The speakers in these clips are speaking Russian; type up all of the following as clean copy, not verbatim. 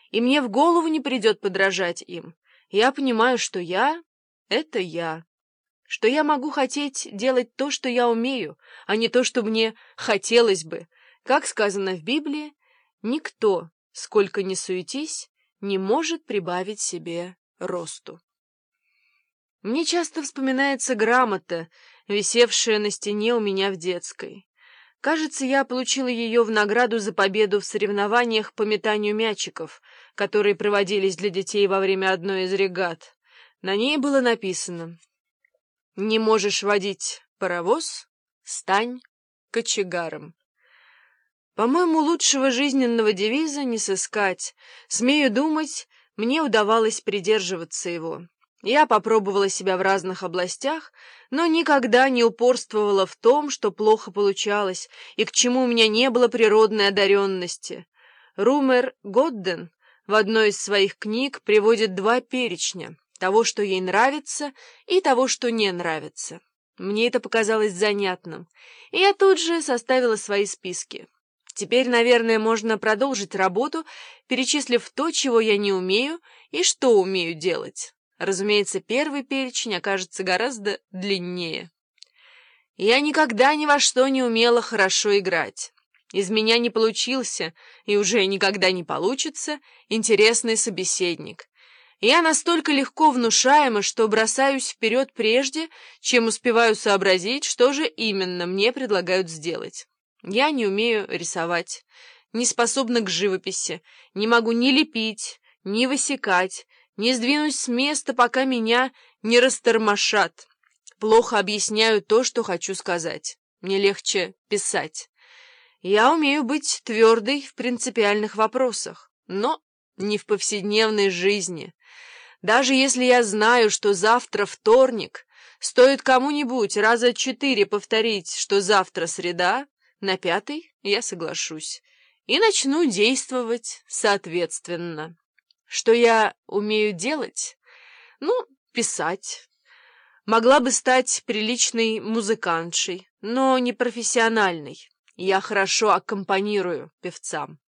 и мне в голову не придет подражать им. Я понимаю, что я — это я, что я могу хотеть делать то, что я умею, а не то, что мне хотелось бы. Как сказано в Библии, никто, сколько ни суетись, не может прибавить себе росту. Мне часто вспоминается грамота, висевшая на стене у меня в детской. Кажется, я получила ее в награду за победу в соревнованиях по метанию мячиков, которые проводились для детей во время одной из регат. На ней было написано: «Не можешь водить паровоз? Стань кочегаром». По-моему, лучшего жизненного девиза не сыскать. Смею думать, мне удавалось придерживаться его. Я попробовала себя в разных областях, но никогда не упорствовала в том, что плохо получалось и к чему у меня не было природной одаренности. Румер Годден в одной из своих книг приводит 2 перечня того, что ей нравится, и того, что не нравится. Мне это показалось занятным, и я тут же составила свои списки. Теперь, наверное, можно продолжить работу, перечислив то, чего я не умею и что умею делать. Разумеется, первый перечень окажется гораздо длиннее. Я никогда ни во что не умела хорошо играть. Из меня не получился, и уже никогда не получится, интересный собеседник. Я настолько легко внушаема, что бросаюсь вперед прежде, чем успеваю сообразить, что же именно мне предлагают сделать. Я не умею рисовать, не способна к живописи, не могу ни лепить, ни высекать, не сдвинусь с места, пока меня не растормошат. Плохо объясняю то, что хочу сказать. Мне легче писать. Я умею быть твердой в принципиальных вопросах, но не в повседневной жизни. Даже если я знаю, что завтра вторник, стоит кому-нибудь раза 4 повторить, что завтра среда, на 5-й я соглашусь и начну действовать соответственно. Что я умею делать? Ну, писать. Могла бы стать приличной музыкантшей, но не профессиональной. Я хорошо аккомпанирую певцам.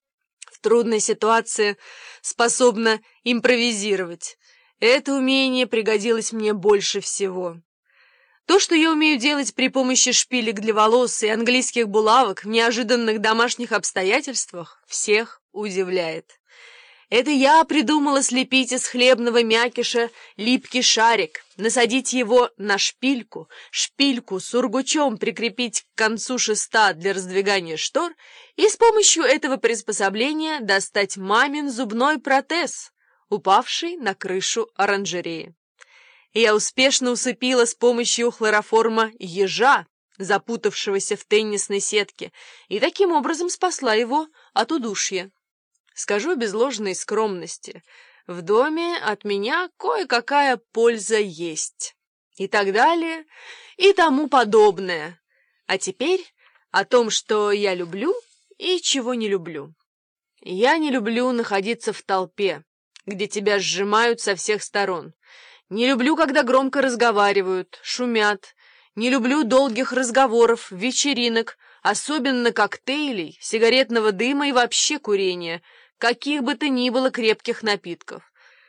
В трудной ситуации способна импровизировать. Это умение пригодилось мне больше всего. То, что я умею делать при помощи шпилек для волос и английских булавок в неожиданных домашних обстоятельствах, всех удивляет. Это я придумала слепить из хлебного мякиша липкий шарик, насадить его на шпильку, шпильку сургучом прикрепить к концу шеста для раздвигания штор и с помощью этого приспособления достать мамин зубной протез, упавший на крышу оранжереи. Я успешно усыпила с помощью хлороформа ежа, запутавшегося в теннисной сетке, и таким образом спасла его от удушья. Скажу без ложной скромности, в доме от меня кое-какая польза есть. И так далее, и тому подобное. А теперь о том, что я люблю и чего не люблю. Я не люблю находиться в толпе, где тебя сжимают со всех сторон. Не люблю, когда громко разговаривают, шумят. Не люблю долгих разговоров, вечеринок, особенно коктейлей, сигаретного дыма и вообще курения, каких бы то ни было крепких напитков.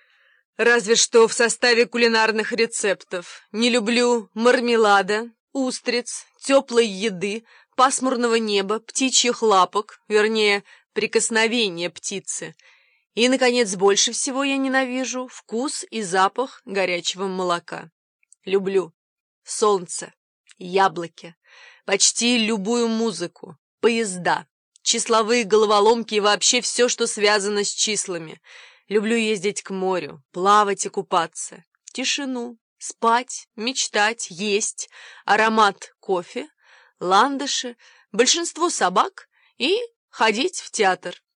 Разве что в составе кулинарных рецептов. Не люблю мармелада, устриц, теплой еды, пасмурного неба, птичьих лапок, вернее, прикосновения птицы. И, наконец, больше всего я ненавижу вкус и запах горячего молока. Люблю солнце, яблоки, почти любую музыку, поезда, числовые головоломки и вообще все, что связано с числами. Люблю ездить к морю, плавать и купаться, тишину, спать, мечтать, есть, аромат кофе, ландыши, большинство собак и ходить в театр.